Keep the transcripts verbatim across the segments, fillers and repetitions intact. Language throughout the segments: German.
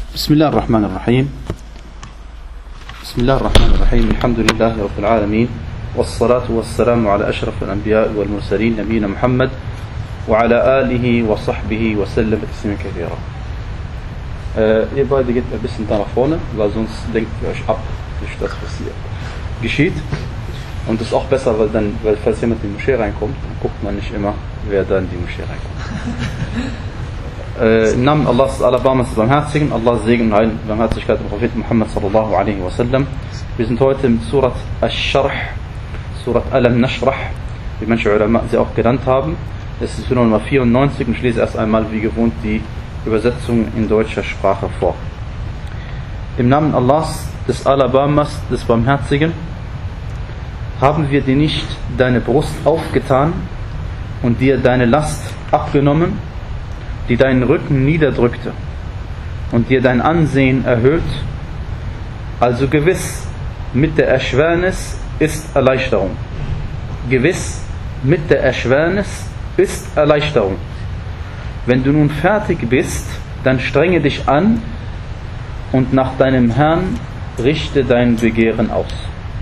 بسم الله الرحمن الرحيم بسم الله الرحمن الرحيم الحمد لله رب العالمين والصلاة والسلام على أشرف الأنبياء والمرسلين نبينا محمد وعلى آله وصحبه وسلم تسليما كثيرا. Äh, ihr beide geht ein bisschen da nach vorne, weil sonst denkt ihr euch ab, nicht das, was hier geschieht. Und das ist auch besser, weil dann, weil falls jemand in die Moschee reinkommt, dann guckt man nicht immer, wer da in die Moschee reinkommt. Äh, Im Namen Allahs, Alabamas, des Barmherzigen, Allahs Segen und Barmherzigkeit und Prophet Muhammad sallallahu alaihi wasallam. Wir sind heute mit Surat Ash-Sharh, Surat Alam Nashrah, wie manche Ulama sie auch genannt haben. Es ist Surah Nummer vierundneunzig und ich lese erst einmal wie gewohnt die Übersetzung in deutscher Sprache vor. Im Namen Allahs, des Alabamas, des Barmherzigen, haben wir dir nicht deine Brust aufgetan und dir deine Last abgenommen, die deinen Rücken niederdrückte und dir dein Ansehen erhöht. Also gewiss, mit der Erschwernis ist Erleichterung. Gewiss, mit der Erschwernis ist Erleichterung. Wenn du nun fertig bist, dann strenge dich an und nach deinem Herrn richte dein Begehren aus.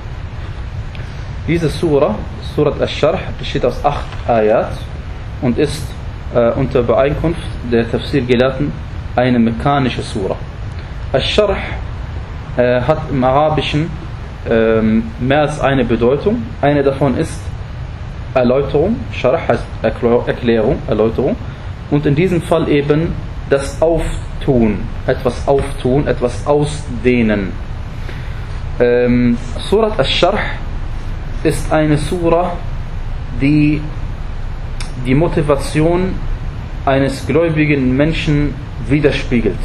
Diese Surah, Surat Ash-Sharh, besteht aus acht Ayat und ist äh, unter Beeinkunft der Tafsir-Gelehrten eine mekkanische Surah. Ash-Sharh äh, hat im Arabischen äh, mehr als eine Bedeutung. Eine davon ist Erläuterung. Sharh heißt Erklärung, Erläuterung. Und in diesem Fall eben das Auftun, etwas auftun, etwas ausdehnen. Ähm, Surat Ash-Sharh ist eine Surah, die die Motivation eines gläubigen Menschen widerspiegelt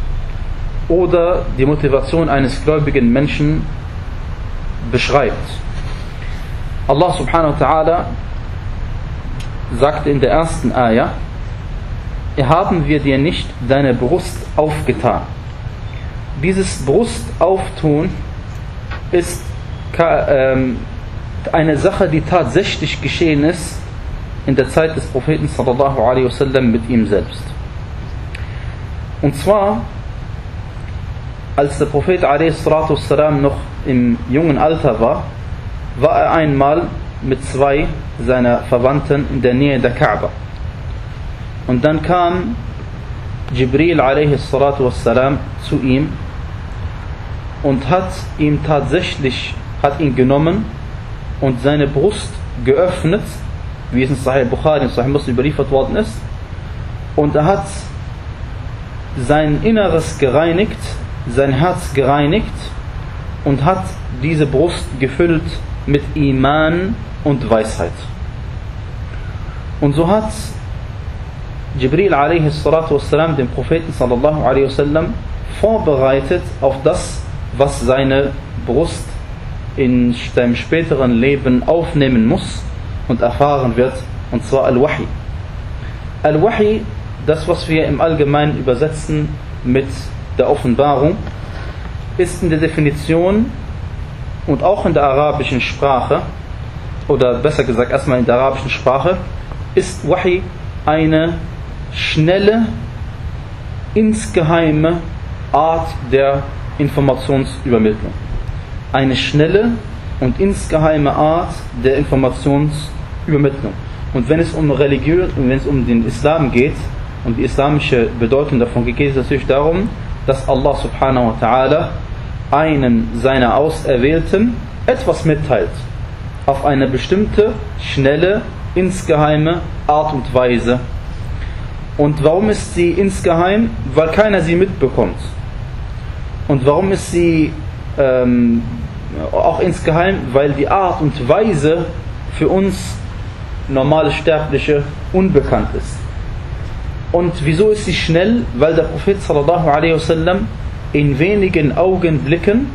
oder die Motivation eines gläubigen Menschen beschreibt. Allah subhanahu wa ta'ala sagte in der ersten Ayah: Haben wir dir nicht deine Brust aufgetan? Dieses Brustauftun ist ähm, eine Sache, die tatsächlich geschehen ist in der Zeit des Propheten sallallahu alaihi wasallam mit ihm selbst. Und zwar, als der Prophet alaihi salatu wassalam noch im jungen Alter war, war er einmal mit zwei seiner Verwandten in der Nähe der Kaaba. Und dann kam Jibril alaihi salatu wassalam zu ihm und hat ihn tatsächlich, hat ihn genommen und seine Brust geöffnet, wie es in Sahih Bukhari und Sahih Muslim überliefert worden ist, und er hat sein Inneres gereinigt, sein Herz gereinigt und hat diese Brust gefüllt mit Iman und Weisheit. Und so hat Jibril alaihi salatu wassalam den Propheten sallallahu alaihi wasallam vorbereitet auf das, was seine Brust in seinem späteren Leben aufnehmen muss und erfahren wird, und zwar Al-Wahi. Al-Wahi, das was wir im Allgemeinen übersetzen mit der Offenbarung, ist in der Definition und auch in der arabischen Sprache, oder besser gesagt erstmal in der arabischen Sprache, ist Wahi eine schnelle, insgeheime Art der Informationsübermittlung. Eine schnelle und insgeheime Art der Informationsübermittlung. Und wenn es um Religion, wenn es um den Islam geht und die islamische Bedeutung davon geht, geht es natürlich darum, dass Allah subhanahu wa ta'ala einen seiner Auserwählten etwas mitteilt. Auf eine bestimmte, schnelle, insgeheime Art und Weise. Und warum ist sie insgeheim? Weil keiner sie mitbekommt. Und warum ist sie ähm, auch insgeheim? Weil die Art und Weise für uns normale Sterbliche unbekannt ist. Und wieso ist sie schnell? Weil der Prophet sallallahu alaihi wasallam in wenigen Augenblicken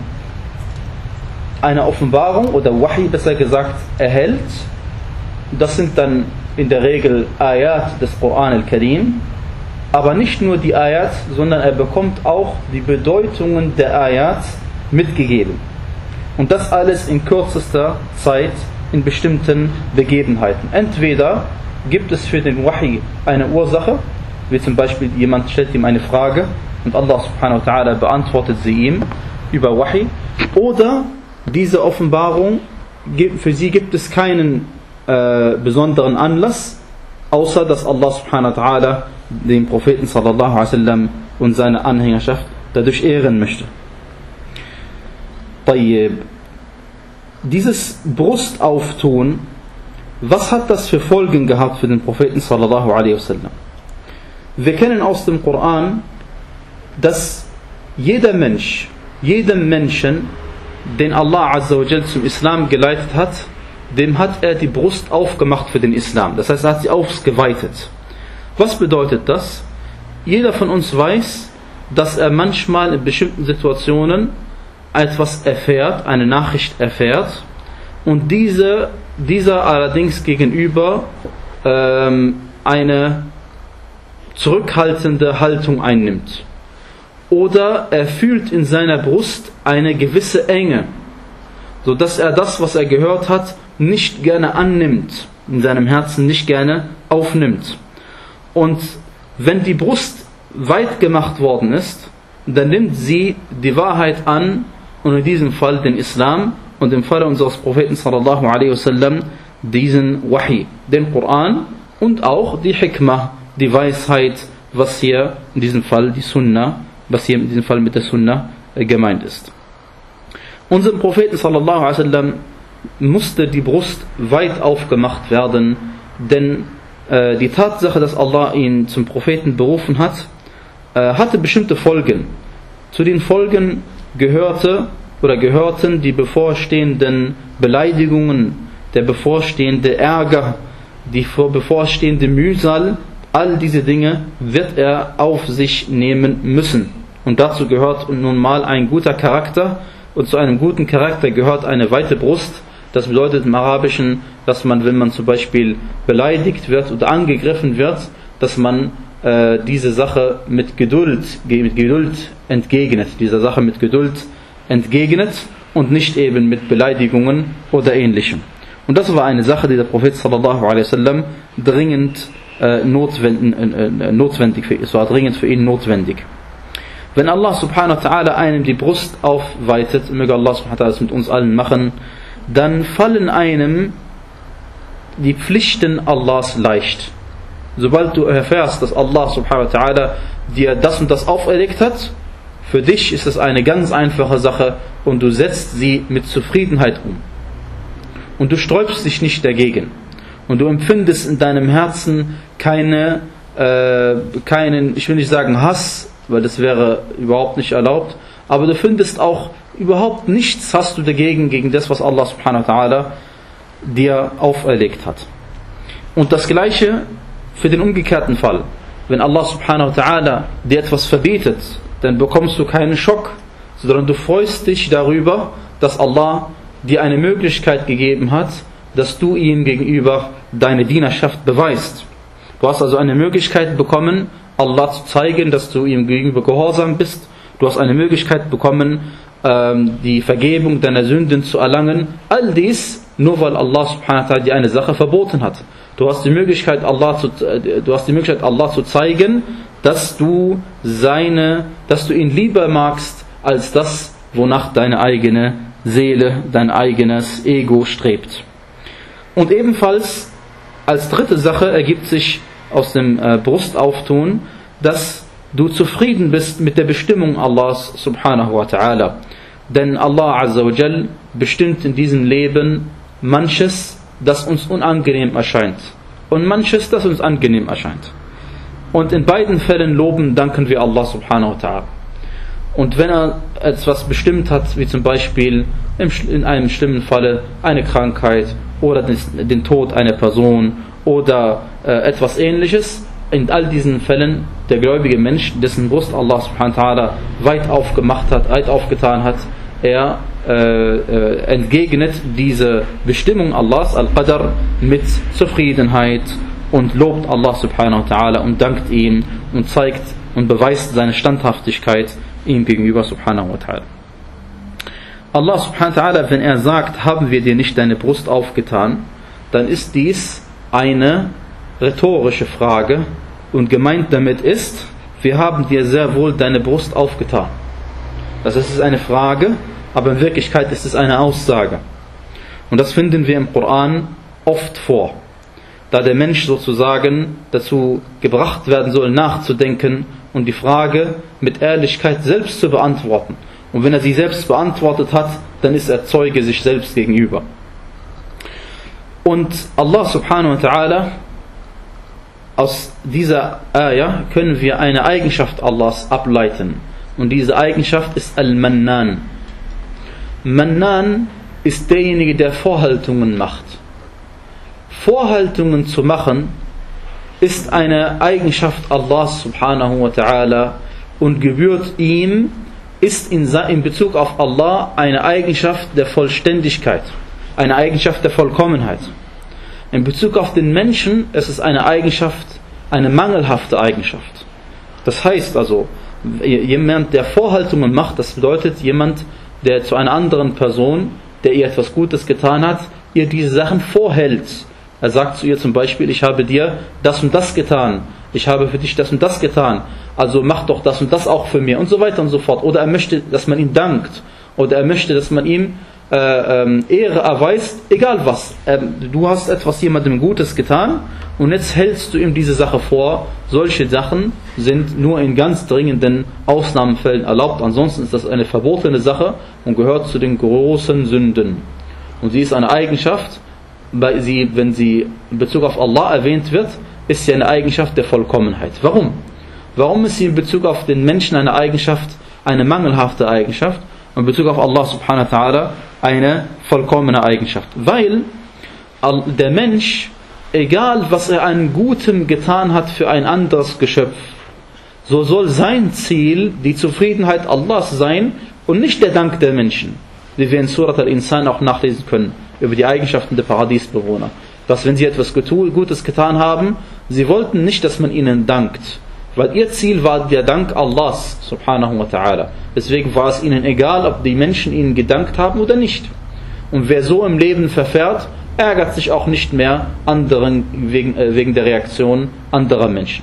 eine Offenbarung oder Wahi besser gesagt erhält. Das sind dann in der Regel Ayat des Koran al-Karim, aber nicht nur die Ayat, sondern er bekommt auch die Bedeutungen der Ayat mitgegeben. Und das alles in kürzester Zeit in bestimmten Begebenheiten. Entweder gibt es für den Wahi eine Ursache wie zum Beispiel jemand stellt ihm eine Frage und Allah subhanahu wa ta'ala beantwortet sie ihm über Wahi, oder diese Offenbarung, für sie gibt es keinen äh, besonderen Anlass, außer dass Allah subhanahu wa ta'ala den Propheten sallallahu alaihi wasallam und seine Anhängerschaft dadurch ehren möchte. Tayyib. Dieses Brustauftun, was hat das für Folgen gehabt für den Propheten sallallahu alaihi wasallam? Wir kennen aus dem Koran, dass jeder Mensch, jedem Menschen, den Allah azza wa jal zum Islam geleitet hat, dem hat er die Brust aufgemacht für den Islam. Das heißt, er hat sie ausgeweitet. Was bedeutet das? Jeder von uns weiß, dass er manchmal in bestimmten Situationen etwas erfährt, eine Nachricht erfährt, und diese, dieser allerdings gegenüber ähm, eine zurückhaltende Haltung einnimmt. Oder er fühlt in seiner Brust eine gewisse Enge, sodass er das, was er gehört hat, nicht gerne annimmt, in seinem Herzen nicht gerne aufnimmt. Und wenn die Brust weit gemacht worden ist, dann nimmt sie die Wahrheit an, und in diesem Fall den Islam, und im Falle unseres Propheten sallallahu alaihi wasallam diesen Wahi, den Koran, und auch die Hikmah, die Weisheit, was hier in diesem Fall die Sunnah, was hier in diesem Fall mit der Sunnah gemeint ist. Unserem Propheten sallallahu alaihi wasallam musste die Brust weit aufgemacht werden, denn äh, die Tatsache, dass Allah ihn zum Propheten berufen hat, äh, hatte bestimmte Folgen. Zu den Folgen gehörte oder gehörten die bevorstehenden Beleidigungen, der bevorstehende Ärger, die bevorstehende Mühsal. All diese Dinge wird er auf sich nehmen müssen. Und dazu gehört nun mal ein guter Charakter, und zu einem guten Charakter gehört eine weite Brust. Das bedeutet im Arabischen, dass man, wenn man zum Beispiel beleidigt wird oder angegriffen wird, dass man äh, diese Sache mit Geduld, mit Geduld entgegnet, dieser Sache mit Geduld entgegnet und nicht eben mit Beleidigungen oder Ähnlichem. Und das war eine Sache, die der Prophet sallallahu alaihi wasallam dringend äh, notwendig, äh, notwendig für, es war dringend für ihn notwendig. Wenn Allah subhanahu wa ta'ala einem die Brust aufweitet, möge Allah subhanahu wa ta'ala das mit uns allen machen, dann fallen einem die Pflichten Allahs leicht. Sobald du erfährst, dass Allah subhanahu wa ta'ala dir das und das auferlegt hat, für dich ist es eine ganz einfache Sache und du setzt sie mit Zufriedenheit um. Und du sträubst dich nicht dagegen. Und du empfindest in deinem Herzen keine, äh, keinen, ich will nicht sagen Hass, weil das wäre überhaupt nicht erlaubt, aber du findest auch überhaupt nichts hast du dagegen, gegen das, was Allah subhanahu wa ta'ala dir auferlegt hat. Und das Gleiche für den umgekehrten Fall. Wenn Allah subhanahu wa ta'ala dir etwas verbietet, dann bekommst du keinen Schock, sondern du freust dich darüber, dass Allah dir eine Möglichkeit gegeben hat, dass du ihm gegenüber deine Dienerschaft beweist. Du hast also eine Möglichkeit bekommen, Allah zu zeigen, dass du ihm gegenüber gehorsam bist. Du hast eine Möglichkeit bekommen, die Vergebung deiner Sünden zu erlangen. All dies nur weil Allah subhanahu wa ta'ala dir eine Sache verboten hat. Du hast die Möglichkeit, Allah zu, du hast die Möglichkeit, Allah zu zeigen, dass du seine, dass du ihn lieber magst als das, wonach deine eigene Seele, dein eigenes Ego strebt. Und ebenfalls als dritte Sache ergibt sich aus dem äh, Brustauftun, dass du zufrieden bist mit der Bestimmung Allahs subhanahu wa ta'ala. Denn Allah azza wa jal bestimmt in diesem Leben manches, das uns unangenehm erscheint, und manches, das uns angenehm erscheint. Und in beiden Fällen loben, danken wir Allah subhanahu wa ta'ala. Und wenn er etwas bestimmt hat, wie zum Beispiel in einem schlimmen Falle eine Krankheit oder den Tod einer Person oder äh, etwas Ähnliches, in all diesen Fällen der gläubige Mensch, dessen Brust Allah subhanahu wa ta'ala weit aufgemacht hat, weit aufgetan hat, er äh, äh, entgegnet diese Bestimmung Allahs, Al-Qadr, mit Zufriedenheit und lobt Allah subhanahu wa ta'ala und dankt ihm und zeigt und beweist seine Standhaftigkeit ihm gegenüber subhanahu wa ta'ala. Allah subhanahu wa ta'ala, wenn er sagt, haben wir dir nicht deine Brust aufgetan, dann ist dies eine rhetorische Frage, Und gemeint damit ist, wir haben dir sehr wohl deine Brust aufgetan. Das ist eine Frage, aber in Wirklichkeit ist es eine Aussage. Und das finden wir im Koran oft vor, da der Mensch sozusagen dazu gebracht werden soll, nachzudenken und die Frage mit Ehrlichkeit selbst zu beantworten. Und wenn er sie selbst beantwortet hat, dann ist er Zeuge sich selbst gegenüber. Und Allah subhanahu wa ta'ala, aus dieser Ayah können wir eine Eigenschaft Allahs ableiten. Und diese Eigenschaft ist Al-Mannan. Mannan ist derjenige, der Vorhaltungen macht. Vorhaltungen zu machen ist eine Eigenschaft Allahs subhanahu wa ta'ala und gebührt ihm, ist in, in Bezug auf Allah eine Eigenschaft der Vollständigkeit, eine Eigenschaft der Vollkommenheit. In Bezug auf den Menschen ist es eine Eigenschaft, eine mangelhafte Eigenschaft. Das heißt also, jemand, der Vorhaltungen macht, das bedeutet jemand, der zu einer anderen Person, der ihr etwas Gutes getan hat, ihr diese Sachen vorhält. Er sagt zu ihr zum Beispiel, ich habe dir das und das getan, ich habe für dich das und das getan, also mach doch das und das auch für mir und so weiter und so fort. Oder er möchte, dass man ihm dankt, oder er möchte, dass man ihm äh, ähm, Ehre erweist, egal was. Ähm, du hast etwas jemandem Gutes getan und jetzt hältst du ihm diese Sache vor. Solche Sachen sind nur in ganz dringenden Ausnahmefällen erlaubt, ansonsten ist das eine verbotene Sache und gehört zu den großen Sünden. Und sie ist eine Eigenschaft, weil sie, wenn sie in Bezug auf Allah erwähnt wird, ist sie eine Eigenschaft der Vollkommenheit. Warum? Warum ist sie in Bezug auf den Menschen eine Eigenschaft, eine mangelhafte Eigenschaft und in Bezug auf Allah subhanahu wa ta'ala eine vollkommene Eigenschaft? Weil der Mensch, egal was er an Gutem getan hat für ein anderes Geschöpf, so soll sein Ziel die Zufriedenheit Allahs sein und nicht der Dank der Menschen, wie wir in Surat al-Insan auch nachlesen können, über die Eigenschaften der Paradiesbewohner. Dass wenn sie etwas Gutes getan haben, sie wollten nicht, dass man ihnen dankt, weil ihr Ziel war der Dank Allahs subhanahu wa ta'ala. Deswegen war es ihnen egal, ob die Menschen ihnen gedankt haben oder nicht. Und wer so im Leben verfährt, ärgert sich auch nicht mehr anderen wegen, äh, wegen der Reaktion anderer Menschen.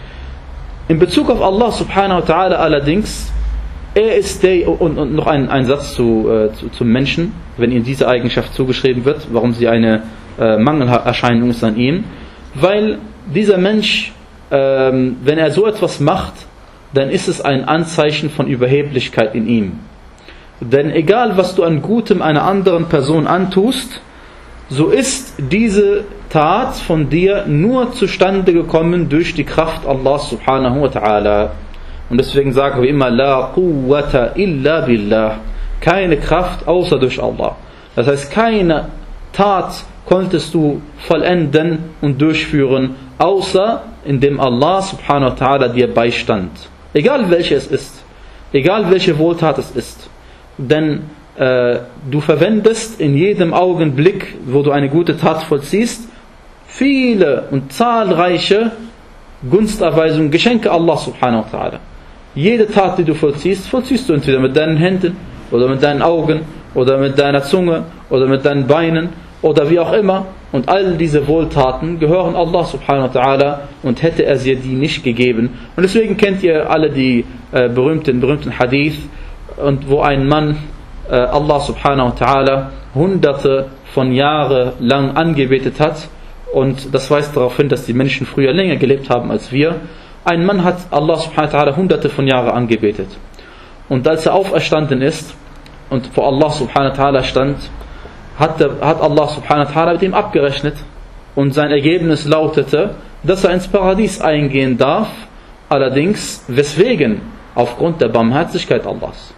In Bezug auf Allah subhanahu wa ta'ala allerdings, er ist der, und, und noch ein, ein Satz zu, äh, zu, zum Menschen, wenn ihm diese Eigenschaft zugeschrieben wird, warum sie eine äh, Mangelerscheinung ist an ihm, weil dieser Mensch, ähm, wenn er so etwas macht, dann ist es ein Anzeichen von Überheblichkeit in ihm. Denn egal was du an Gutem einer anderen Person antust, so ist diese Tat von dir nur zustande gekommen durch die Kraft Allah subhanahu wa ta'ala. Und deswegen sagen wir immer, La quwwata illa billah. Keine Kraft außer durch Allah. Das heißt, keine Tat konntest du vollenden und durchführen, außer indem Allah subhanahu wa ta'ala dir beistand. Egal welche es ist. Egal welche Wohltat es ist. Denn äh, du verwendest in jedem Augenblick, wo du eine gute Tat vollziehst, viele und zahlreiche Gunsterweisungen, Geschenke Allah subhanahu wa ta'ala. Jede Tat, die du vollziehst, vollziehst du entweder mit deinen Händen oder mit deinen Augen oder mit deiner Zunge oder mit deinen Beinen oder wie auch immer. Und all diese Wohltaten gehören Allah subhanahu wa ta'ala und hätte er sie die nicht gegeben. Und deswegen kennt ihr alle die äh, berühmten, berühmten Hadith, und wo ein Mann äh, Allah subhanahu wa ta'ala hunderte von Jahren lang angebetet hat. Und das weist darauf hin, dass die Menschen früher länger gelebt haben als wir. Ein Mann hat Allah subhanahu wa ta'ala hunderte von Jahren angebetet. Und als er auferstanden ist und vor Allah subhanahu wa ta'ala stand, hat, der, hat Allah subhanahu wa ta'ala mit ihm abgerechnet. Und sein Ergebnis lautete, dass er ins Paradies eingehen darf, allerdings weswegen? Aufgrund der Barmherzigkeit Allahs.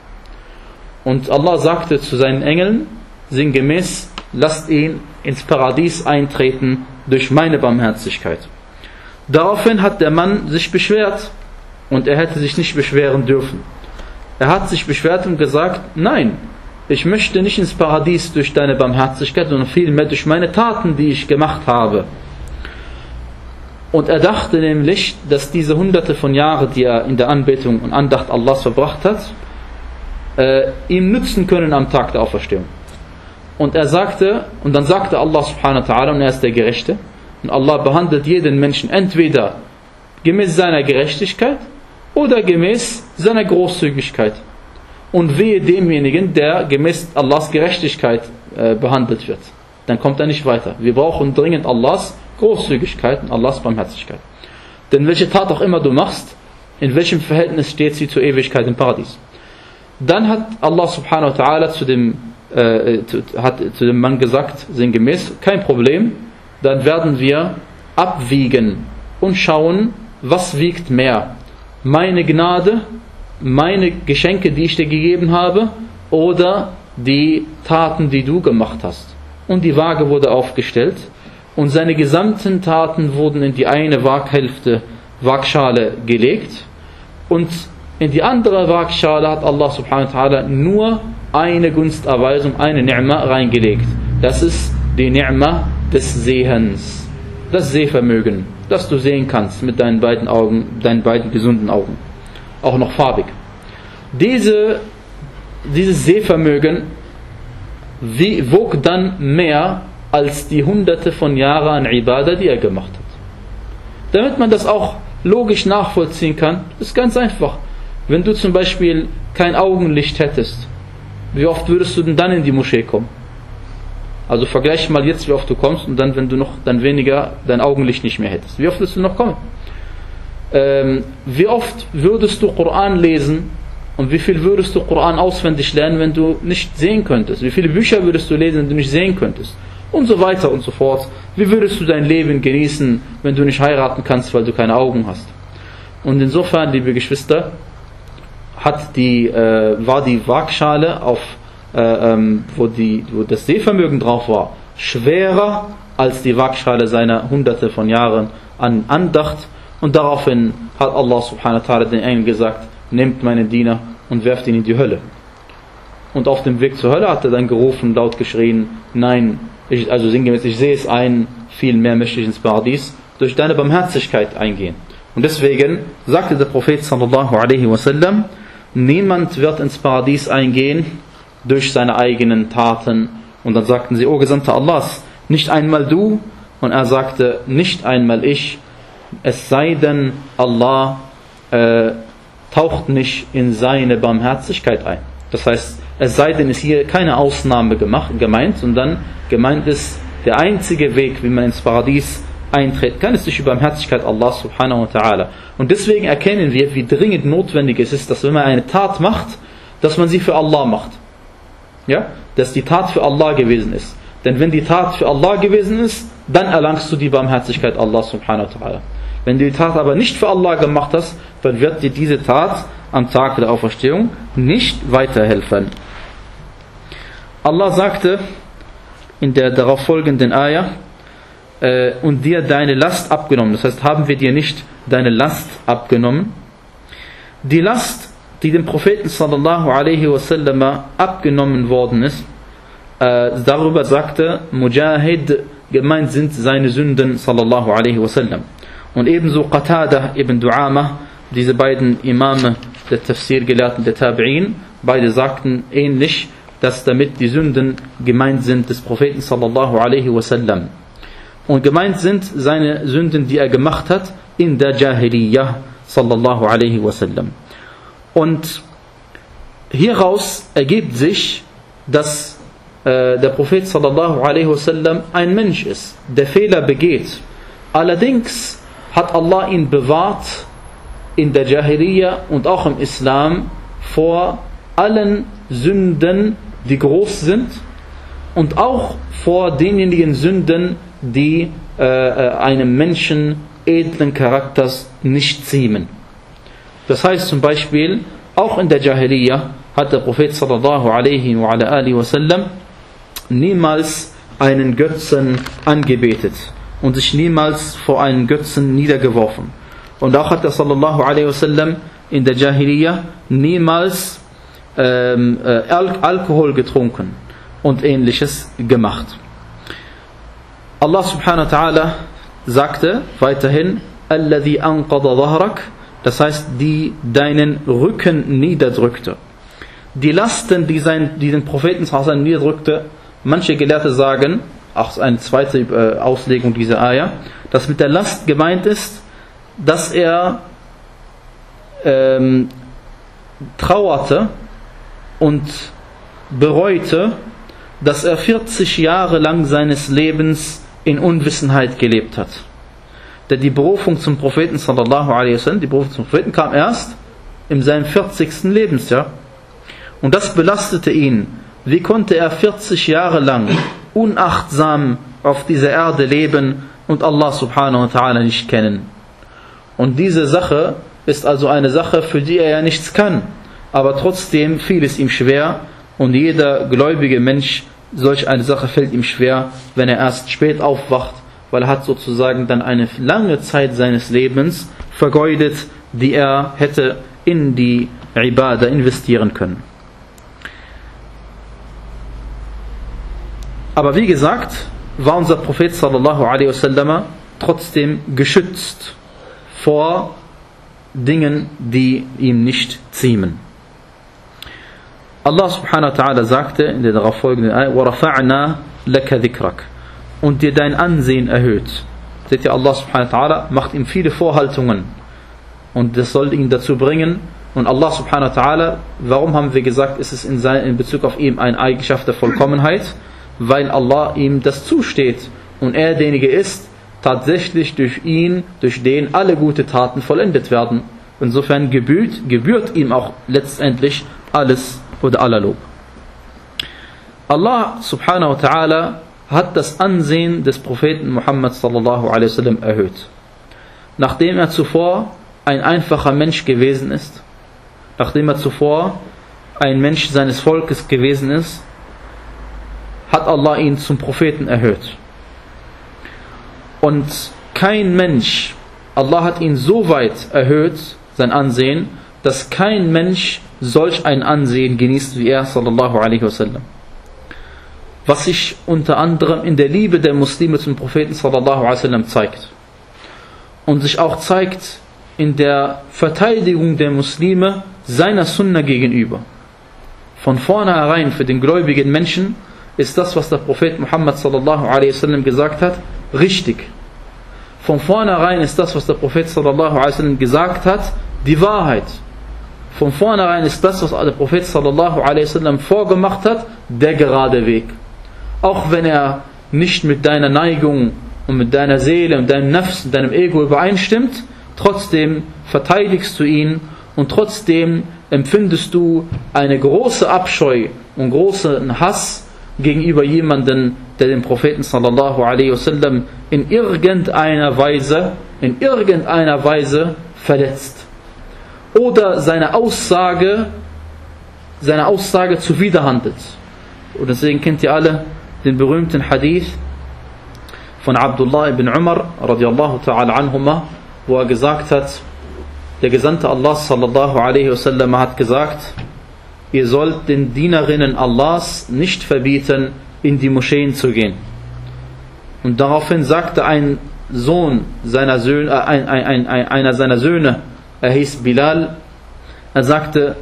Und Allah sagte zu seinen Engeln, sinngemäß, lasst ihn ins Paradies eintreten durch meine Barmherzigkeit. Daraufhin hat der Mann sich beschwert und er hätte sich nicht beschweren dürfen. Er hat sich beschwert und gesagt, nein, ich möchte nicht ins Paradies durch deine Barmherzigkeit, sondern vielmehr durch meine Taten, die ich gemacht habe. Und er dachte nämlich, dass diese hunderte von Jahren, die er in der Anbetung und Andacht Allahs verbracht hat, äh, ihm nützen können am Tag der Auferstehung. Und er sagte, und dann sagte Allah subhanahu wa ta'ala, und er ist der Gerechte, und Allah behandelt jeden Menschen entweder gemäß seiner Gerechtigkeit oder gemäß seiner Großzügigkeit. Und wehe demjenigen, der gemäß Allahs Gerechtigkeit äh, behandelt wird. Dann kommt er nicht weiter. Wir brauchen dringend Allahs Großzügigkeit und Allahs Barmherzigkeit. Denn welche Tat auch immer du machst, in welchem Verhältnis steht sie zur Ewigkeit im Paradies? Dann hat Allah subhanahu wa ta'ala zu dem, äh, zu, hat zu dem Mann gesagt, sinngemäß, kein Problem, dann werden wir abwiegen und schauen, was wiegt mehr. Meine Gnade, meine Geschenke, die ich dir gegeben habe, oder die Taten, die du gemacht hast. Und die Waage wurde aufgestellt und seine gesamten Taten wurden in die eine Waaghälfte Waagschale gelegt und in die andere Waagschale hat Allah subhanahu wa ta'ala nur eine Gunsterweisung, eine Ni'ma reingelegt. Das ist die Ni'ma des Sehens, das Sehvermögen, dass du sehen kannst mit deinen beiden Augen, deinen beiden gesunden Augen, auch noch farbig. Diese, dieses Sehvermögen wie, wog dann mehr als die hunderte von Jahren an Ibadah, die er gemacht hat. Damit man das auch logisch nachvollziehen kann, ist ganz einfach. Wenn du zum Beispiel kein Augenlicht hättest, wie oft würdest du denn dann in die Moschee kommen? Also vergleich mal jetzt, wie oft du kommst und dann, wenn du noch dann weniger dein Augenlicht nicht mehr hättest. Wie oft würdest du noch kommen? Ähm, wie oft würdest du Koran lesen und wie viel würdest du Koran auswendig lernen, wenn du nicht sehen könntest? Wie viele Bücher würdest du lesen, wenn du nicht sehen könntest? Und so weiter und so fort. Wie würdest du dein Leben genießen, wenn du nicht heiraten kannst, weil du keine Augen hast? Und insofern, liebe Geschwister, hat die, äh, war die Waagschale, auf, äh, ähm, wo, die, wo das Sehvermögen drauf war, schwerer als die Waagschale seiner hunderte von Jahren an Andacht. Und daraufhin hat Allah subhanahu wa ta'ala den Engel gesagt, nehmt meinen Diener und werft ihn in die Hölle. Und auf dem Weg zur Hölle hat er dann gerufen, laut geschrien, nein, ich, also sinngemäß, ich sehe es ein, viel mehr möchte ich ins Paradies durch deine Barmherzigkeit eingehen. Und deswegen sagte der Prophet sallallahu alaihi wasallam, niemand wird ins Paradies eingehen durch seine eigenen Taten. Und dann sagten sie, O Gesandter Allahs, nicht einmal du? Und er sagte, nicht einmal ich, es sei denn, Allah äh, taucht nicht in seine Barmherzigkeit ein. Das heißt, es sei denn, ist hier keine Ausnahme gemacht, gemeint, sondern gemeint ist, der einzige Weg, wie man ins Paradies eintreten kann, ist durch die Barmherzigkeit Allah subhanahu wa ta'ala. Und deswegen erkennen wir, wie dringend notwendig es ist, dass wenn man eine Tat macht, dass man sie für Allah macht. Ja? Dass die Tat für Allah gewesen ist. Denn wenn die Tat für Allah gewesen ist, dann erlangst du die Barmherzigkeit Allah subhanahu wa ta'ala. Wenn du die Tat aber nicht für Allah gemacht hast, dann wird dir diese Tat am Tag der Auferstehung nicht weiterhelfen. Allah sagte in der darauf folgenden Ayah, äh, und dir deine Last abgenommen. Das heißt, haben wir dir nicht deine Last abgenommen? Die Last, die dem Propheten sallallahu alaihi wasallam abgenommen worden ist, äh, darüber sagte Mujahid, gemeint sind seine Sünden sallallahu alaihi wasallam. Und ebenso Qatada ibn Du'ama, diese beiden Imame der Tafsir-Gelehrten der Tabi'in, beide sagten ähnlich, dass damit die Sünden gemeint sind des Propheten sallallahu alaihi wasallam. Und gemeint sind seine Sünden, die er gemacht hat in der Jahiliyyah sallallahu alaihi wasallam. Und hieraus ergibt sich, dass äh, der Prophet sallallahu alaihi wasallam ein Mensch ist, der Fehler begeht. Allerdings hat Allah ihn bewahrt in der Jahiliyyah und auch im Islam vor allen Sünden, die groß sind, und auch vor denjenigen Sünden, die äh, einem Menschen edlen Charakters nicht ziemen. Das heißt zum Beispiel, auch in der Jahiliyyah hat der Prophet sallallahu alaihi wa ala alihi wasallam niemals einen Götzen angebetet und sich niemals vor einen Götzen niedergeworfen. Und auch hat er sallallahu alaihi wasallam in der Jahiliyyah niemals ähm, äh, Al- Alkohol getrunken und ähnliches gemacht. Allah subhanahu wa ta'ala sagte weiterhin, Alladhi anqada dhahrak, das heißt, die deinen Rücken niederdrückte. Die Lasten, die, sein, die den Propheten sallallahu niederdrückte, manche Gelehrte sagen, auch eine zweite äh, Auslegung dieser Ayah, dass mit der Last gemeint ist, dass er ähm, trauerte und bereute, dass er vierzig Jahre lang seines Lebens in Unwissenheit gelebt hat. Denn die Berufung zum Propheten sallallahu alaihi wasallam, die Berufung zum Propheten kam erst in seinem vierzigsten Lebensjahr. Und das belastete ihn. Wie konnte er vierzig Jahre lang unachtsam auf dieser Erde leben und Allah subhanahu wa ta'ala nicht kennen? Und diese Sache ist also eine Sache, für die er ja nichts kann. Aber trotzdem fiel es ihm schwer, und jeder gläubige Mensch, solch eine Sache fällt ihm schwer, wenn er erst spät aufwacht, weil er hat sozusagen dann eine lange Zeit seines Lebens vergeudet, die er hätte in die Ibadah investieren können. Aber wie gesagt, war unser Prophet sallallahu alaihi wasallam trotzdem geschützt vor Dingen, die ihm nicht ziemen. Allah subhanahu wa ta'ala sagte in der darauf folgenden Ayah: وَرَفَعْنَا لَكَ ذِكْرَكَ, und dir dein Ansehen erhöht. Seht ihr, Allah subhanahu wa ta'ala macht ihm viele Vorhaltungen, und das soll ihn dazu bringen. Und Allah subhanahu wa ta'ala, warum haben wir gesagt, ist es in, sein, in Bezug auf ihm eine Eigenschaft der Vollkommenheit? Weil Allah ihm das zusteht und er derjenige ist, tatsächlich durch ihn, durch den alle gute Taten vollendet werden. Insofern gebührt, gebührt ihm auch letztendlich alles oder aller Lob. Allah subhanahu wa ta'ala hat das Ansehen des Propheten Muhammad sallallahu alaihi wasallam erhöht. Nachdem er zuvor ein einfacher Mensch gewesen ist, nachdem er zuvor ein Mensch seines Volkes gewesen ist, hat Allah ihn zum Propheten erhöht. Und kein Mensch, Allah hat ihn so weit erhöht, sein Ansehen, dass kein Mensch solch ein Ansehen genießt wie er sallallahu alaihi wasallam. Was sich unter anderem in der Liebe der Muslime zum Propheten sallallahu alaihi wasallam zeigt. Und sich auch zeigt in der Verteidigung der Muslime seiner Sunna gegenüber. Von vornherein für den gläubigen Menschen ist das, was der Prophet Muhammad sallallahu alaihi wasallam gesagt hat, richtig. Von vornherein ist das, was der Prophet sallallahu alaihi wasallam gesagt hat, die Wahrheit. Von vornherein ist das, was der Prophet sallallahu alaihi wasallam vorgemacht hat, der gerade Weg. Auch wenn er nicht mit deiner Neigung und mit deiner Seele und deinem Nafs und deinem Ego übereinstimmt, trotzdem verteidigst du ihn und trotzdem empfindest du eine große Abscheu und großen Hass gegenüber jemanden, der den Propheten sallallahu alaihi wasallam in irgendeiner Weise, in irgendeiner Weise verletzt. Oder seine Aussage, seine Aussage zuwiderhandelt. Und deswegen kennt ihr alle den berühmten Hadith von Abdullah ibn Umar radiallahu ta'ala anhuma, wo er gesagt hat, der Gesandte Allah sallallahu alaihi wasallam hat gesagt, ihr sollt den Dienerinnen Allahs nicht verbieten, in die Moscheen zu gehen. Und daraufhin sagte ein Sohn seiner Söhne, äh, ein, ein, ein, einer seiner Söhne, er hieß Bilal, er sagte,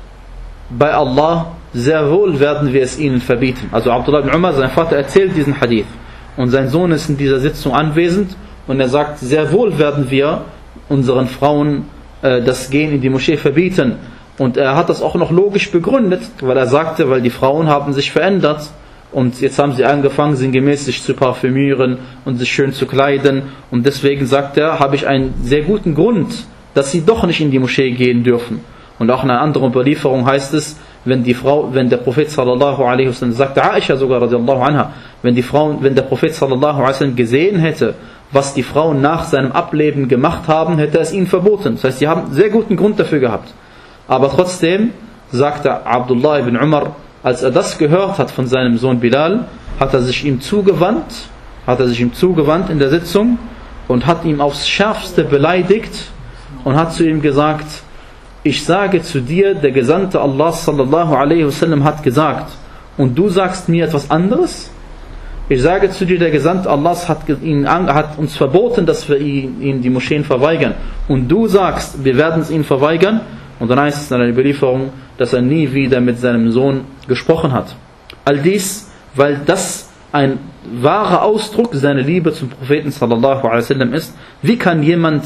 bei Allah, sehr wohl werden wir es ihnen verbieten. Also Abdullah ibn Umar, sein Vater, erzählt diesen Hadith. Und sein Sohn ist in dieser Sitzung anwesend und er sagt, sehr wohl werden wir unseren Frauen äh, das Gehen in die Moschee verbieten. Und er hat das auch noch logisch begründet, weil er sagte, weil die Frauen haben sich verändert und jetzt haben sie angefangen, sinngemäß sich zu parfümieren und sich schön zu kleiden. Und deswegen sagt er, habe ich einen sehr guten Grund, dass sie doch nicht in die Moschee gehen dürfen. Und auch in einer anderen Überlieferung heißt es, wenn die Frau, wenn der Prophet sallallahu alaihi wasallam, sagte Aisha sogar radiallahu anha, wenn die Frauen, wenn der Prophet sallallahu alaihi wasallam gesehen hätte, was die Frauen nach seinem Ableben gemacht haben, hätte er es ihnen verboten. Das heißt, sie haben sehr guten Grund dafür gehabt. Aber trotzdem sagte Abdullah ibn Umar, als er das gehört hat von seinem Sohn Bilal, hat er sich ihm zugewandt, hat er sich ihm zugewandt in der Sitzung und hat ihm aufs Schärfste beleidigt und hat zu ihm gesagt, ich sage zu dir, der Gesandte Allah sallallahu alaihi wasallam hat gesagt und du sagst mir etwas anderes? Ich sage zu dir, der Gesandte Allahs hat, ihn, hat uns verboten, dass wir ihn die Moscheen verweigern und du sagst, wir werden es ihnen verweigern. Und dann heißt es in einer Überlieferung, dass er nie wieder mit seinem Sohn gesprochen hat. All dies, weil das ein wahrer Ausdruck seiner Liebe zum Propheten sallallahu alaihi wasallam ist. Wie kann jemand,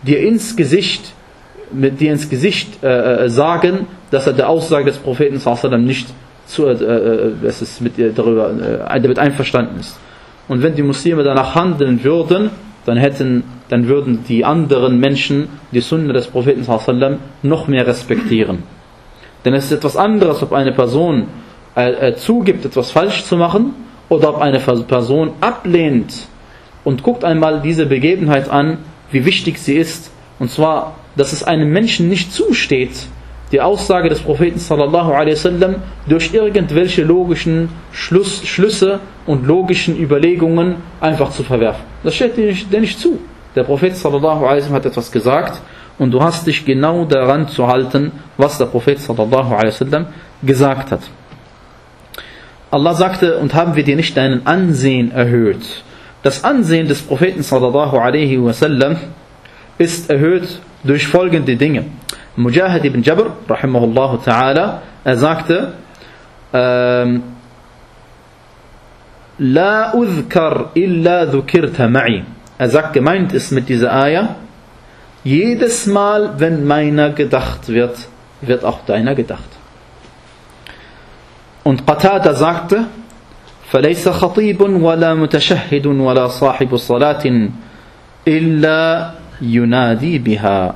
dir ins Gesicht, mit dir ins Gesicht äh, sagen, dass er der Aussage des Propheten sallallahu alaihi wasallam nicht zu, äh, dass es mit ihr darüber äh, damit einverstanden ist. Und wenn die Muslime danach handeln würden, dann hätten, dann würden die anderen Menschen die Sunna des Propheten sallallahu alaihi wasallam noch mehr respektieren. Denn es ist etwas anderes, ob eine Person äh, äh, zugibt, etwas falsch zu machen, oder ob eine Person ablehnt. Und guckt einmal diese Begebenheit an, wie wichtig sie ist. Und zwar, dass es einem Menschen nicht zusteht, die Aussage des Propheten sallallahu alaihi wasallam durch irgendwelche logischen Schluss, Schlüsse und logischen Überlegungen einfach zu verwerfen. Das steht dir nicht, dir nicht zu. Der Prophet sallallahu alaihi wasallam hat etwas gesagt und du hast dich genau daran zu halten, was der Prophet sallallahu alaihi wasallam gesagt hat. Allah sagte, und haben wir dir nicht deinen Ansehen erhöht? Das Ansehen des Propheten sallallahu alaihi wasallam ist erhöht durch folgende Dinge. Mujahid ibn Jabr, rahimahullah ta'ala, er sagte, ähm, La udhkar illa dhukirta ma'i. Er sagt, gemeint ist mit dieser Ayah, jedes Mal, wenn meiner gedacht wird, wird auch deiner gedacht. Und Qatada sagte, فَلَيْسَ خَطِيبٌ وَلَا مُتَشَهِّدٌ وَلَا صَاحِبُ صَلَاةٍ إِلَّا يُنَادِي بِهَا.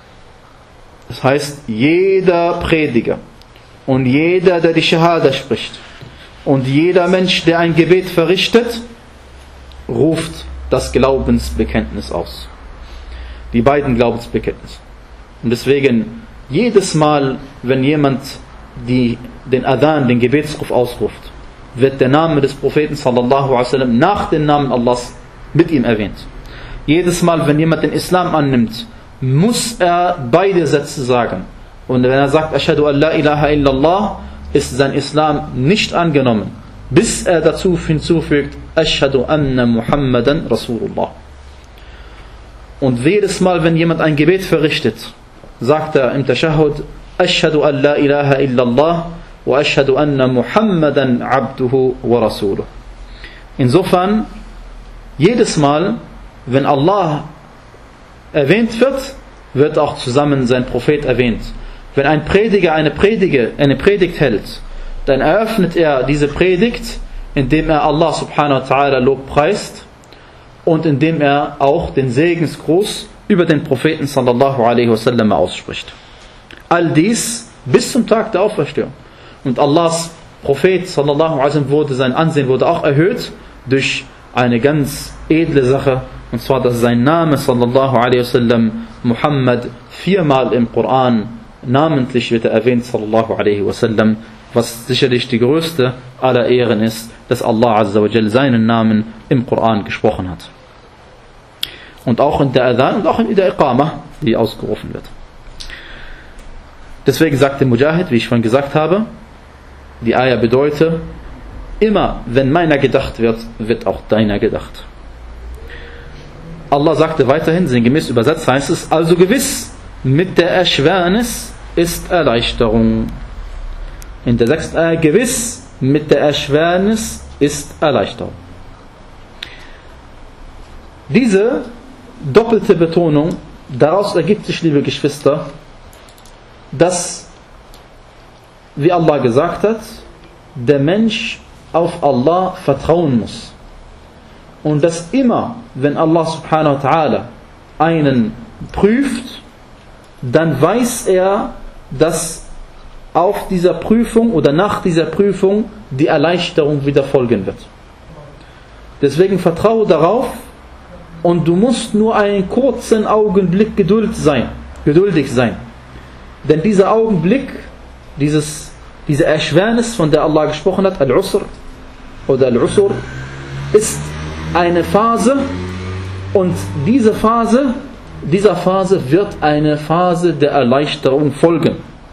Das heißt, jeder Prediger und jeder, der die Shahada spricht und jeder Mensch, der ein Gebet verrichtet, ruft das Glaubensbekenntnis aus. Die beiden Glaubensbekenntnisse. Und deswegen, jedes Mal, wenn jemand die, den Adhan, den Gebetsruf ausruft, wird der Name des Propheten sallallahu alaihi wasallam nach dem Namen Allahs mit ihm erwähnt. Jedes Mal, wenn jemand den Islam annimmt, muss er beide Sätze sagen. Und wenn er sagt, Ashhadu an la ilaha illallah, ist sein Islam nicht angenommen, bis er dazu hinzufügt, Ashhadu anna Muhammadan Rasulullah. Und jedes Mal, wenn jemand ein Gebet verrichtet, sagt er im Tashahhud, Ashhadu an la ilaha illallah wa ashhadu anna Muhammadan abduhu wa rasuluh. Insofern, jedes Mal, wenn Allah erwähnt wird, wird auch zusammen sein Prophet erwähnt. Wenn ein Prediger eine, Predige, eine Predigt hält, dann eröffnet er diese Predigt, indem er Allah subhanahu wa ta'ala lobpreist und indem er auch den Segensgruß über den Propheten sallallahu alaihi wasallam ausspricht. All dies bis zum Tag der Auferstehung. Und Allahs Prophet sallallahu alaihi wasallam wurde, sein Ansehen wurde auch erhöht durch eine ganz edle Sache, und zwar, dass sein Name sallallahu alaihi wasallam Muhammad viermal im Koran namentlich wird er erwähnt sallallahu alaihi wasallam, was sicherlich die größte aller Ehren ist, dass Allah azza wa jal seinen Namen im Koran gesprochen hat. Und auch in der Adhan und auch in der Iqama, die ausgerufen wird. Deswegen sagte Mujahid, wie ich schon gesagt habe, die Ayah bedeutet, immer wenn meiner gedacht wird, wird auch deiner gedacht. Allah sagte weiterhin, sinngemäß übersetzt heißt es, also gewiss, mit der Erschwernis ist Erleichterung. In der sechsten Ayah, gewiss, mit der Erschwernis ist Erleichterung. Diese doppelte Betonung, daraus ergibt sich, liebe Geschwister, dass, wie Allah gesagt hat, der Mensch auf Allah vertrauen muss. Und dass immer, wenn Allah subhanahu wa ta'ala einen prüft, dann weiß er, dass auf dieser Prüfung oder nach dieser Prüfung die Erleichterung wieder folgen wird. Deswegen vertraue darauf und du musst nur einen kurzen Augenblick Geduld sein, geduldig sein. Denn dieser Augenblick, dieses, diese Erschwernis, von der Allah gesprochen hat, Al-Usr oder Al-Usr, ist eine Phase, und diese Phase, dieser Phase wird eine Phase der Erleichterung folgen.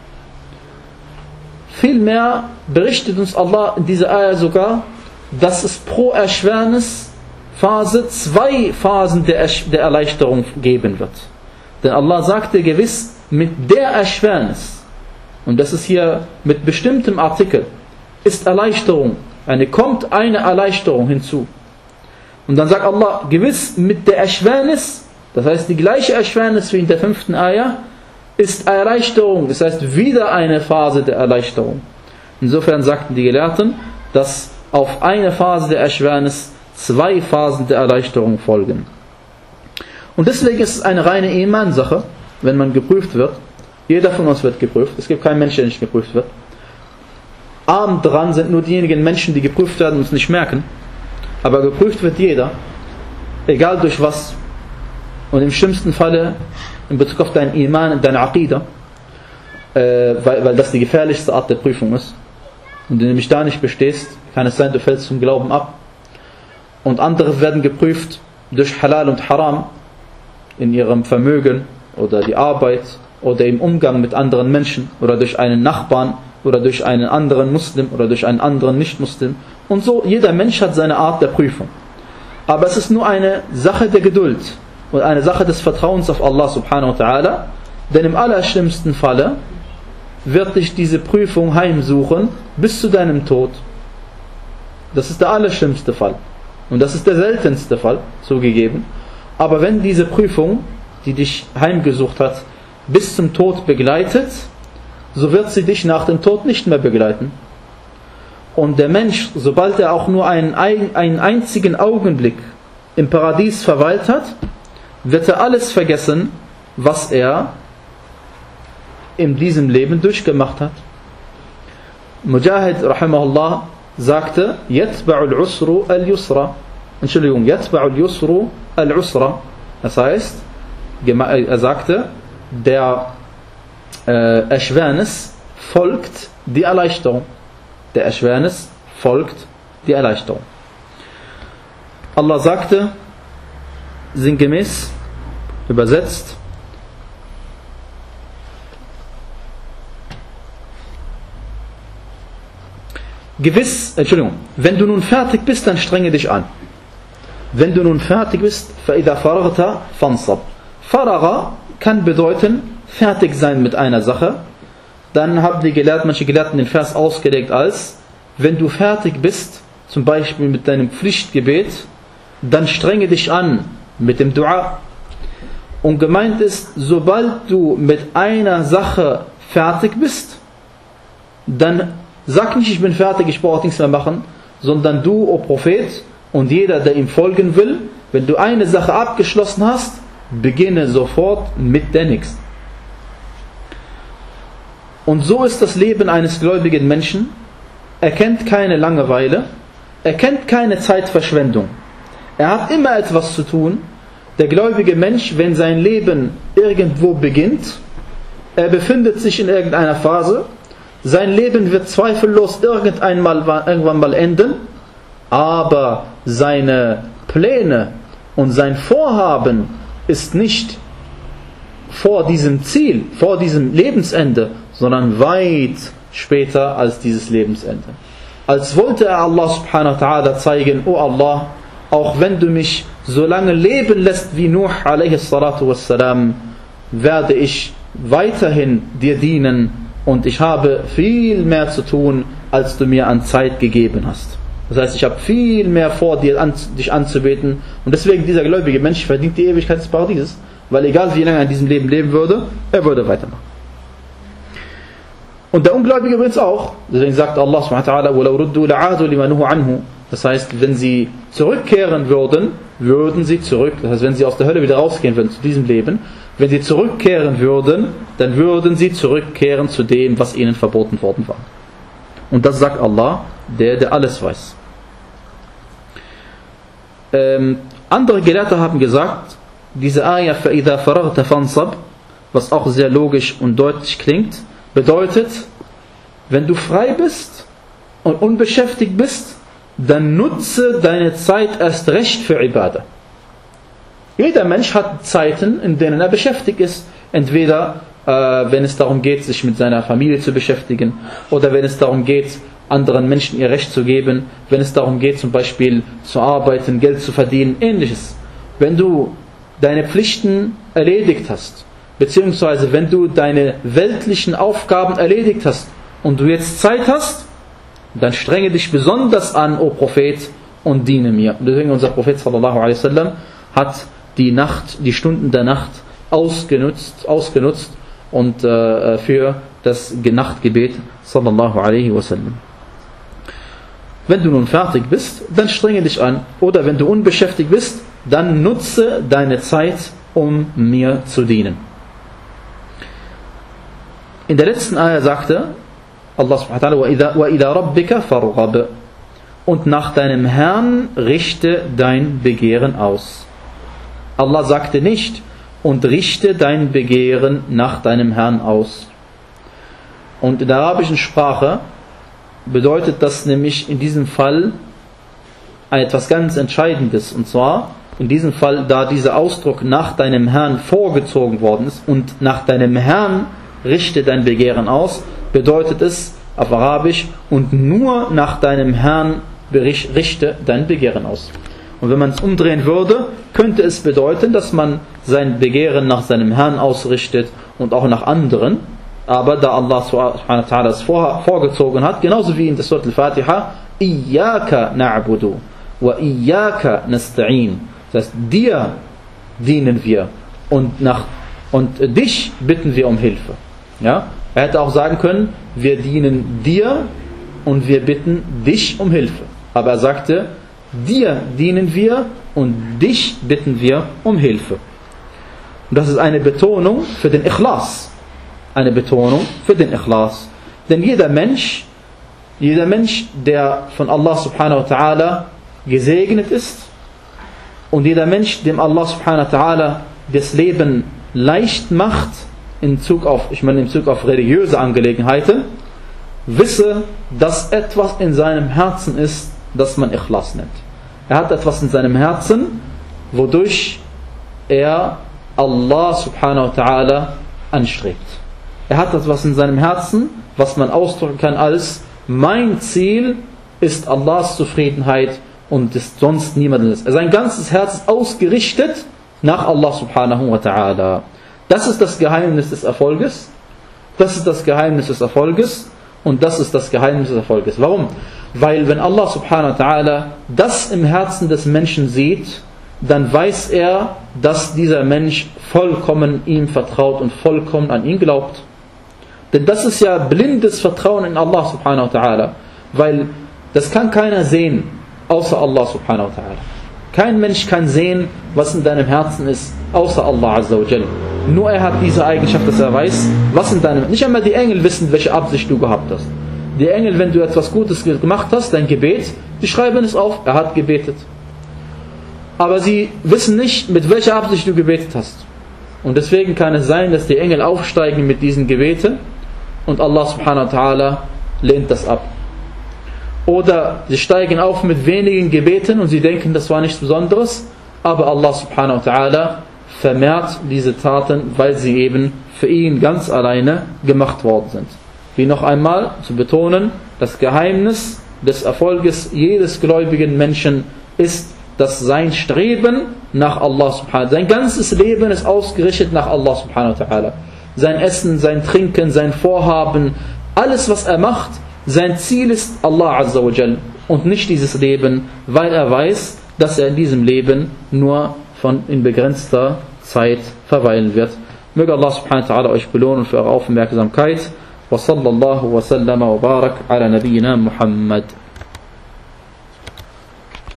Vielmehr berichtet uns Allah in dieser Ayah sogar, dass es pro Erschwernisphase zwei Phasen der, Ersch- der Erleichterung geben wird. Denn Allah sagte gewiss, mit der Erschwernis, und das ist hier mit bestimmtem Artikel, ist Erleichterung, eine, kommt eine Erleichterung hinzu. Und dann sagt Allah, gewiss, mit der Erschwernis Das heißt, die gleiche Erschwernis wie in der fünften Ayah ist Erleichterung. Das heißt, wieder eine Phase der Erleichterung. Insofern sagten die Gelehrten, dass auf eine Phase der Erschwernis zwei Phasen der Erleichterung folgen. Und deswegen ist es eine reine Iman-Sache, wenn man geprüft wird. Jeder von uns wird geprüft. Es gibt keinen Menschen, der nicht geprüft wird. Arm dran sind nur diejenigen Menschen, die geprüft werden und es nicht merken. Aber geprüft wird jeder, egal durch was. Und im schlimmsten Falle in Bezug auf deinen Iman, deine Aqidah, äh, weil, weil das die gefährlichste Art der Prüfung ist. Und du nämlich da nicht bestehst, kann es sein, du fällst zum Glauben ab. Und andere werden geprüft durch Halal und Haram in ihrem Vermögen oder die Arbeit oder im Umgang mit anderen Menschen oder durch einen Nachbarn oder durch einen anderen Muslim oder durch einen anderen Nicht-Muslim. Und so, jeder Mensch hat seine Art der Prüfung. Aber es ist nur eine Sache der Geduld und eine Sache des Vertrauens auf Allah subhanahu wa ta'ala. Denn im allerschlimmsten Falle wird dich diese Prüfung heimsuchen bis zu deinem Tod. Das ist der allerschlimmste Fall. Und das ist der seltenste Fall, zugegeben. Aber wenn diese Prüfung, die dich heimgesucht hat, bis zum Tod begleitet, so wird sie dich nach dem Tod nicht mehr begleiten. Und der Mensch, sobald er auch nur einen, einen einzigen Augenblick im Paradies verweilt hat, wird er alles vergessen, was er in diesem Leben durchgemacht hat. Mujahid rahimahullah sagte, Yatba'ul Usru al-Yusra. Entschuldigung, Yatba'ul Yusru al-Usra. Das heißt, er sagte, der äh, Erschwernis folgt die Erleichterung. Der Erschwernis folgt die Erleichterung. Allah sagte, sinngemäß, übersetzt, gewiss, Entschuldigung, wenn du nun fertig bist, dann strenge dich an. Wenn du nun fertig bist, فَإِذَا فَرَغْتَ فَانْصَبْ. Faragha kann bedeuten, fertig sein mit einer Sache. Dann haben die Gelehrten, manche Gelehrten den Vers ausgelegt als, wenn du fertig bist, zum Beispiel mit deinem Pflichtgebet, dann strenge dich an mit dem Dua. Und gemeint ist, sobald du mit einer Sache fertig bist, dann sag nicht, ich bin fertig, ich brauche nichts mehr machen, sondern du, o Prophet, und jeder, der ihm folgen will, wenn du eine Sache abgeschlossen hast, beginne sofort mit der nächsten. Und so ist das Leben eines gläubigen Menschen. Er kennt keine Langeweile, er kennt keine Zeitverschwendung. Er hat immer etwas zu tun. Der gläubige Mensch, wenn sein Leben irgendwo beginnt, er befindet sich in irgendeiner Phase, sein Leben wird zweifellos irgendwann mal, irgendwann mal enden, aber seine Pläne und sein Vorhaben ist nicht vor diesem Ziel, vor diesem Lebensende, sondern weit später als dieses Lebensende. Als wollte er Allah subhanahu wa ta'ala zeigen, O Allah, auch wenn du mich so lange leben lässt wie Nuh alaihi salatu wassalam, werde ich weiterhin dir dienen und ich habe viel mehr zu tun, als du mir an Zeit gegeben hast. Das heißt, ich habe viel mehr vor, dir an, dich anzubeten. Und deswegen, dieser gläubige Mensch verdient die Ewigkeit des Paradieses, weil egal wie lange er in diesem Leben leben würde, er würde weitermachen. Und der Ungläubige übrigens auch. Deswegen sagt Allah subhanahu wa ta'ala, وَلَوْ رُدُّوا لَعَادُوا لِمَا نُهُوا عَنْهُ. Das heißt, wenn sie zurückkehren würden, würden sie zurück, das heißt, wenn sie aus der Hölle wieder rausgehen würden zu diesem Leben, wenn sie zurückkehren würden, dann würden sie zurückkehren zu dem, was ihnen verboten worden war. Und das sagt Allah, der, der alles weiß. Ähm, andere Gelehrte haben gesagt, diese Ayah فَإِذَا فَرَغْتَ فَانْصَبْ, was auch sehr logisch und deutlich klingt, bedeutet, wenn du frei bist und unbeschäftigt bist, dann nutze deine Zeit erst recht für Ibadah. Jeder Mensch hat Zeiten, in denen er beschäftigt ist. Entweder äh, wenn es darum geht, sich mit seiner Familie zu beschäftigen, oder wenn es darum geht, anderen Menschen ihr Recht zu geben, wenn es darum geht, zum Beispiel zu arbeiten, Geld zu verdienen, ähnliches. Wenn du deine Pflichten erledigt hast, beziehungsweise wenn du deine weltlichen Aufgaben erledigt hast und du jetzt Zeit hast, dann strenge dich besonders an, o Prophet, und diene mir. Und deswegen unser Prophet sallallahu alaihi wasallam hat die Nacht, die Stunden der Nacht ausgenutzt, ausgenutzt und äh, für das Nachtgebet sallallahu alaihi wasallam. Wenn du nun fertig bist, dann strenge dich an. Oder wenn du unbeschäftigt bist, dann nutze deine Zeit, um mir zu dienen. In der letzten Ayah sagte Allah subhanahu wa ta'ala, wa ila rabbika farghab. Und nach deinem Herrn richte dein Begehren aus. Allah sagte nicht, und richte dein Begehren nach deinem Herrn aus. Und in der arabischen Sprache bedeutet das nämlich in diesem Fall etwas ganz Entscheidendes. Und zwar in diesem Fall, da dieser Ausdruck nach deinem Herrn vorgezogen worden ist und nach deinem Herrn richte dein Begehren aus, bedeutet es auf Arabisch, und nur nach deinem Herrn richte dein Begehren aus. Und wenn man es umdrehen würde, könnte es bedeuten, dass man sein Begehren nach seinem Herrn ausrichtet und auch nach anderen. Aber da Allah subhanahu wa ta'ala es vor, vorgezogen hat, genauso wie in der Surah Al-Fatiha, Iyaka na'budu wa Iyaka nasta'in. Das heißt, dir dienen wir und, nach, und dich bitten wir um Hilfe. Ja? Er hätte auch sagen können, wir dienen dir und wir bitten dich um Hilfe. Aber er sagte, dir dienen wir und dich bitten wir um Hilfe. Und das ist eine Betonung für den Ikhlas. Eine Betonung für den Ikhlas. Denn jeder Mensch, jeder Mensch, der von Allah subhanahu wa ta'ala gesegnet ist, und jeder Mensch, dem Allah subhanahu wa ta'ala das Leben leicht macht, in Bezug auf, ich meine in Bezug auf religiöse Angelegenheiten, wisse, dass etwas in seinem Herzen ist, das man Ikhlas nennt. Er hat etwas in seinem Herzen, wodurch er Allah subhanahu wa ta'ala anstrebt. Er hat etwas in seinem Herzen, was man ausdrücken kann als: mein Ziel ist Allahs Zufriedenheit und ist sonst niemandes. Sein ganzes Herz ist ausgerichtet nach Allah subhanahu wa ta'ala. Das ist das Geheimnis des Erfolges. Das ist das Geheimnis des Erfolges. Und das ist das Geheimnis des Erfolges. Warum? Weil wenn Allah subhanahu wa ta'ala das im Herzen des Menschen sieht, dann weiß er, dass dieser Mensch vollkommen ihm vertraut und vollkommen an ihn glaubt. Denn das ist ja blindes Vertrauen in Allah subhanahu wa ta'ala. Weil das kann keiner sehen, außer Allah subhanahu wa ta'ala. Kein Mensch kann sehen, was in deinem Herzen ist, außer Allah azza wa jalla. Nur er hat diese Eigenschaft, dass er weiß, was in deinem... Nicht einmal die Engel wissen, welche Absicht du gehabt hast. Die Engel, wenn du etwas Gutes gemacht hast, dein Gebet, die schreiben es auf, er hat gebetet. Aber sie wissen nicht, mit welcher Absicht du gebetet hast. Und deswegen kann es sein, dass die Engel aufsteigen mit diesen Gebeten und Allah subhanahu wa ta'ala lehnt das ab. Oder sie steigen auf mit wenigen Gebeten und sie denken, das war nichts Besonderes, aber Allah subhanahu wa ta'ala vermehrt diese Taten, weil sie eben für ihn ganz alleine gemacht worden sind. Wie noch einmal zu betonen, das Geheimnis des Erfolges jedes gläubigen Menschen ist, dass sein Streben nach Allah subhanahu wa ta'ala, sein ganzes Leben ist ausgerichtet nach Allah subhanahu wa ta'ala. Sein Essen, sein Trinken, sein Vorhaben, alles was er macht, sein Ziel ist Allah azza wa jal und nicht dieses Leben, weil er weiß, dass er in diesem Leben nur von in begrenzter Zeit verweilen wird. Möge Allah subhanahu wa ta'ala euch belohnen für eure Aufmerksamkeit. Wa sallallahu wa sallama wa barak ala nabiyyina Muhammad.